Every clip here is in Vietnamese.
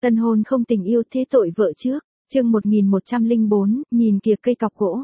Tân hôn không tình yêu thế tội vợ trước. Chương 1104, nhìn kìa cây cọc gỗ.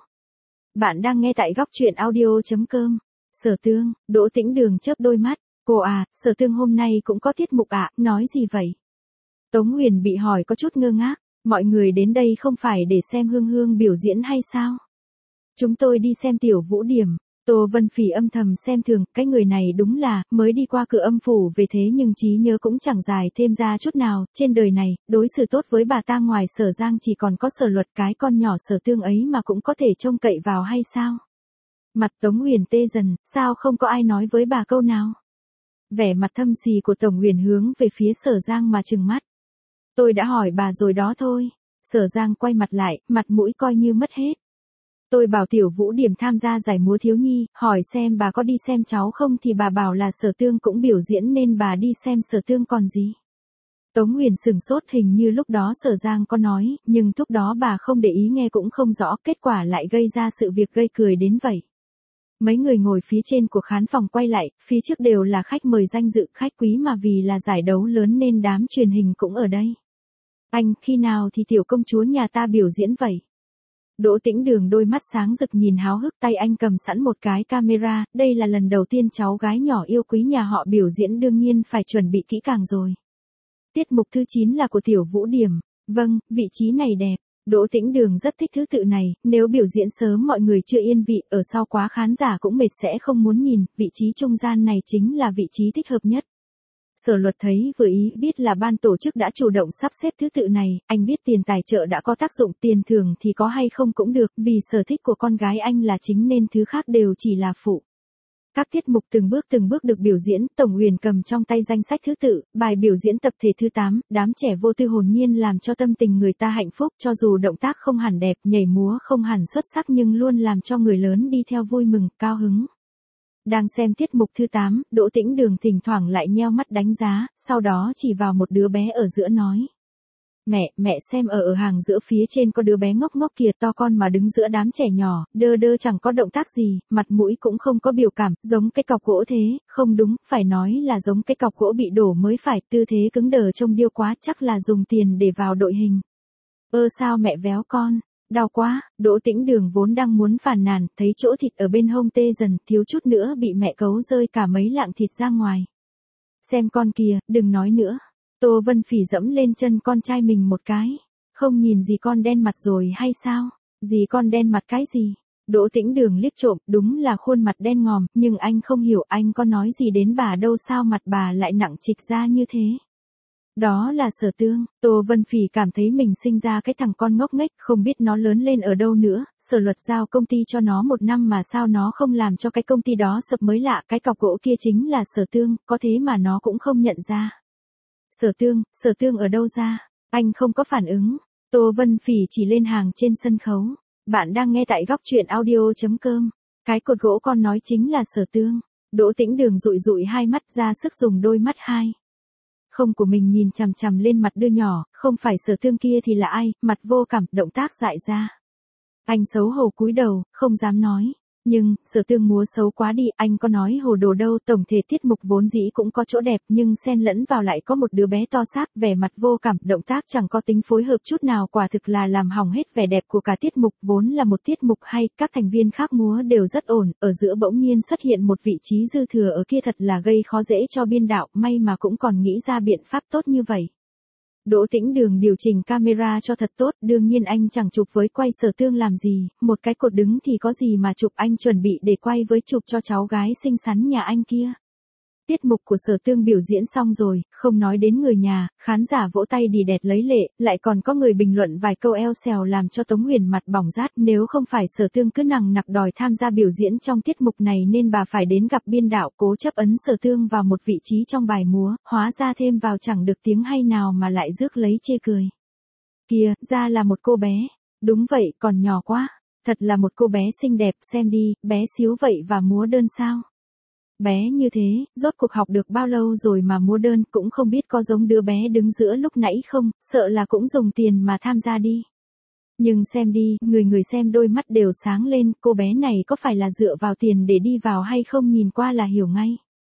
Bạn đang nghe tại góc truyện audio.com. Sở Tương, Đỗ Tĩnh Đường chớp đôi mắt. Cô à, Sở Tương hôm nay cũng có tiết mục ạ, nói gì vậy? Tống Huyền bị hỏi có chút ngơ ngác. Mọi người đến đây không phải để xem Hương Hương biểu diễn hay sao? Chúng tôi đi xem Tiểu Vũ Điểm. Tô Vân Phỉ âm thầm xem thường, cái người này đúng là, mới đi qua cửa âm phủ về thế nhưng trí nhớ cũng chẳng dài thêm ra chút nào, trên đời này, đối xử tốt với bà ta ngoài Sở Giang chỉ còn có Sở Luật, cái con nhỏ Sở Tương ấy mà cũng có thể trông cậy vào hay sao? Mặt Tống Huyền tê dần, sao không có ai nói với bà câu nào? Vẻ mặt thâm xì của Tổng Huyền hướng về phía Sở Giang mà trừng mắt. Tôi đã hỏi bà rồi đó thôi. Sở Giang quay mặt lại, mặt mũi coi như mất hết. Tôi bảo Tiểu Vũ Điểm tham gia giải múa thiếu nhi, hỏi xem bà có đi xem cháu không thì bà bảo là Sở Tương cũng biểu diễn nên bà đi xem Sở Tương còn gì. Tống Huyền sửng sốt, hình như lúc đó Sở Giang có nói, nhưng lúc đó bà không để ý nghe cũng không rõ, kết quả lại gây ra sự việc gây cười đến vậy. Mấy người ngồi phía trên của khán phòng quay lại, phía trước đều là khách mời danh dự, khách quý mà vì là giải đấu lớn nên đám truyền hình cũng ở đây. Anh, khi nào thì tiểu công chúa nhà ta biểu diễn vậy? Đỗ Tĩnh Đường đôi mắt sáng rực nhìn háo hức, tay anh cầm sẵn một cái camera, đây là lần đầu tiên cháu gái nhỏ yêu quý nhà họ biểu diễn, đương nhiên phải chuẩn bị kỹ càng rồi. Tiết mục thứ 9 là của Tiểu Vũ Điểm. Vâng, vị trí này đẹp. Đỗ Tĩnh Đường rất thích thứ tự này, nếu biểu diễn sớm mọi người chưa yên vị, ở sau quá khán giả cũng mệt sẽ không muốn nhìn, vị trí trung gian này chính là vị trí thích hợp nhất. Sở Luật thấy vừa ý, biết là ban tổ chức đã chủ động sắp xếp thứ tự này, anh biết tiền tài trợ đã có tác dụng, tiền thưởng thì có hay không cũng được, vì sở thích của con gái anh là chính nên thứ khác đều chỉ là phụ. Các tiết mục từng bước được biểu diễn, Tổng Huyền cầm trong tay danh sách thứ tự, bài biểu diễn tập thể thứ 8, đám trẻ vô tư hồn nhiên làm cho tâm tình người ta hạnh phúc, cho dù động tác không hẳn đẹp, nhảy múa không hẳn xuất sắc nhưng luôn làm cho người lớn đi theo vui mừng, cao hứng. Đang xem tiết mục thứ 8, Đỗ Tĩnh Đường thỉnh thoảng lại nheo mắt đánh giá, sau đó chỉ vào một đứa bé ở giữa nói. Mẹ xem ở hàng giữa phía trên có đứa bé ngốc ngốc kìa, to con mà đứng giữa đám trẻ nhỏ, đơ đơ chẳng có động tác gì, mặt mũi cũng không có biểu cảm, giống cái cọc gỗ thế, không đúng, phải nói là giống cái cọc gỗ bị đổ mới phải, tư thế cứng đờ trông điêu quá, chắc là dùng tiền để vào đội hình. Sao mẹ véo con? Đau quá. Đỗ Tĩnh Đường vốn đang muốn phàn nàn, thấy chỗ thịt ở bên hông tê dần, thiếu chút nữa bị mẹ cấu rơi cả mấy lạng thịt ra ngoài. Xem con kìa, đừng nói nữa. Tô Vân Phỉ dẫm lên chân con trai mình một cái. Không nhìn gì con đen mặt rồi hay sao? Gì con đen mặt cái gì? Đỗ Tĩnh Đường liếc trộm, đúng là khuôn mặt đen ngòm, nhưng anh không hiểu anh có nói gì đến bà đâu, sao mặt bà lại nặng trịch ra như thế? Đó là Sở Tương. Tô Vân Phỉ cảm thấy mình sinh ra cái thằng con ngốc nghếch, không biết nó lớn lên ở đâu nữa, Sở Luật giao công ty cho nó 1 năm mà sao nó không làm cho cái công ty đó sập mới lạ, cái cọc gỗ kia chính là Sở Tương, có thế mà nó cũng không nhận ra. Sở Tương ở đâu ra? Anh không có phản ứng. Tô Vân Phỉ chỉ lên hàng trên sân khấu. Bạn đang nghe tại góc truyện audio.com. Cái cột gỗ con nói chính là Sở Tương. Đỗ Tĩnh Đường dụi hai mắt ra sức dùng đôi mắt hai. Không của mình nhìn chằm chằm lên mặt đứa nhỏ, không phải Sở Tương kia thì là ai, mặt vô cảm, động tác dại ra. Anh xấu hổ cúi đầu, không dám nói. Nhưng, Sở Tương múa xấu quá đi, anh có nói hồ đồ đâu, tổng thể tiết mục vốn dĩ cũng có chỗ đẹp nhưng xen lẫn vào lại có một đứa bé to xác, vẻ mặt vô cảm, động tác chẳng có tính phối hợp chút nào, quả thực là làm hỏng hết vẻ đẹp của cả tiết mục, vốn là một tiết mục hay, các thành viên khác múa đều rất ổn, ở giữa bỗng nhiên xuất hiện một vị trí dư thừa ở kia thật là gây khó dễ cho biên đạo, may mà cũng còn nghĩ ra biện pháp tốt như vậy. Đỗ Tĩnh Đường điều chỉnh camera cho thật tốt, đương nhiên anh chẳng chụp với quay Sở Tương làm gì, một cái cột đứng thì có gì mà chụp, anh chuẩn bị để quay với chụp cho cháu gái xinh xắn nhà anh kia. Tiết mục của Sở Tương biểu diễn xong rồi, không nói đến người nhà, khán giả vỗ tay đi đẹt lấy lệ, lại còn có người bình luận vài câu eo xèo làm cho Tống Huyền mặt bỏng rát, nếu không phải Sở Tương cứ nằng nặc đòi tham gia biểu diễn trong tiết mục này nên bà phải đến gặp biên đạo cố chấp ấn Sở Tương vào một vị trí trong bài múa, hóa ra thêm vào chẳng được tiếng hay nào mà lại rước lấy chê cười. Kìa, ra là một cô bé. Đúng vậy, còn nhỏ quá. Thật là một cô bé xinh đẹp, xem đi, bé xíu vậy và múa đơn sao? Bé như thế, rốt cuộc học được bao lâu rồi mà múa đơn, cũng không biết có giống đứa bé đứng giữa lúc nãy không, sợ là cũng dùng tiền mà tham gia đi. Nhưng xem đi, người xem đôi mắt đều sáng lên, cô bé này có phải là dựa vào tiền để đi vào hay không, nhìn qua là hiểu ngay.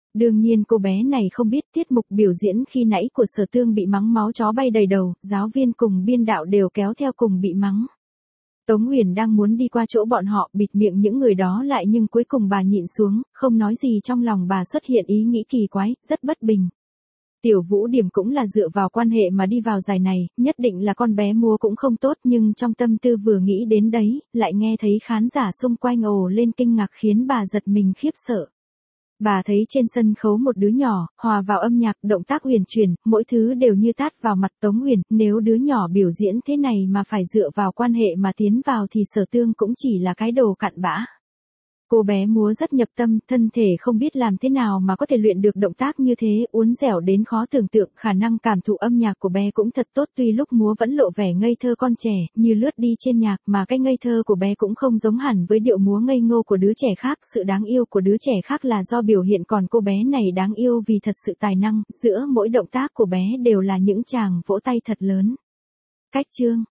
Đương nhiên cô bé này không biết tiết mục biểu diễn khi nãy của Sở Tương bị mắng máu chó bay đầy đầu, giáo viên cùng biên đạo đều kéo theo cùng bị mắng. Tống Huyền đang muốn đi qua chỗ bọn họ bịt miệng những người đó lại nhưng cuối cùng bà nhịn xuống, không nói gì trong lòng bà xuất hiện ý nghĩ kỳ quái, rất bất bình. Tiểu Vũ Điểm cũng là dựa vào quan hệ mà đi vào giải này, nhất định là con bé múa cũng không tốt nhưng trong tâm tư vừa nghĩ đến đấy, lại nghe thấy khán giả xung quanh ồ lên kinh ngạc khiến bà giật mình khiếp sợ. Bà thấy trên sân khấu một đứa nhỏ, hòa vào âm nhạc, động tác huyền chuyển, mỗi thứ đều như tát vào mặt Tống Huyền, nếu đứa nhỏ biểu diễn thế này mà phải dựa vào quan hệ mà tiến vào thì Sở Tương cũng chỉ là cái đồ cặn bã. Cô bé múa rất nhập tâm, thân thể không biết làm thế nào mà có thể luyện được động tác như thế, uốn dẻo đến khó tưởng tượng, khả năng cảm thụ âm nhạc của bé cũng thật tốt, tuy lúc múa vẫn lộ vẻ ngây thơ con trẻ, như lướt đi trên nhạc mà cái ngây thơ của bé cũng không giống hẳn với điệu múa ngây ngô của đứa trẻ khác, sự đáng yêu của đứa trẻ khác là do biểu hiện còn cô bé này đáng yêu vì thật sự tài năng, giữa mỗi động tác của bé đều là những tràng vỗ tay thật lớn. Cách chương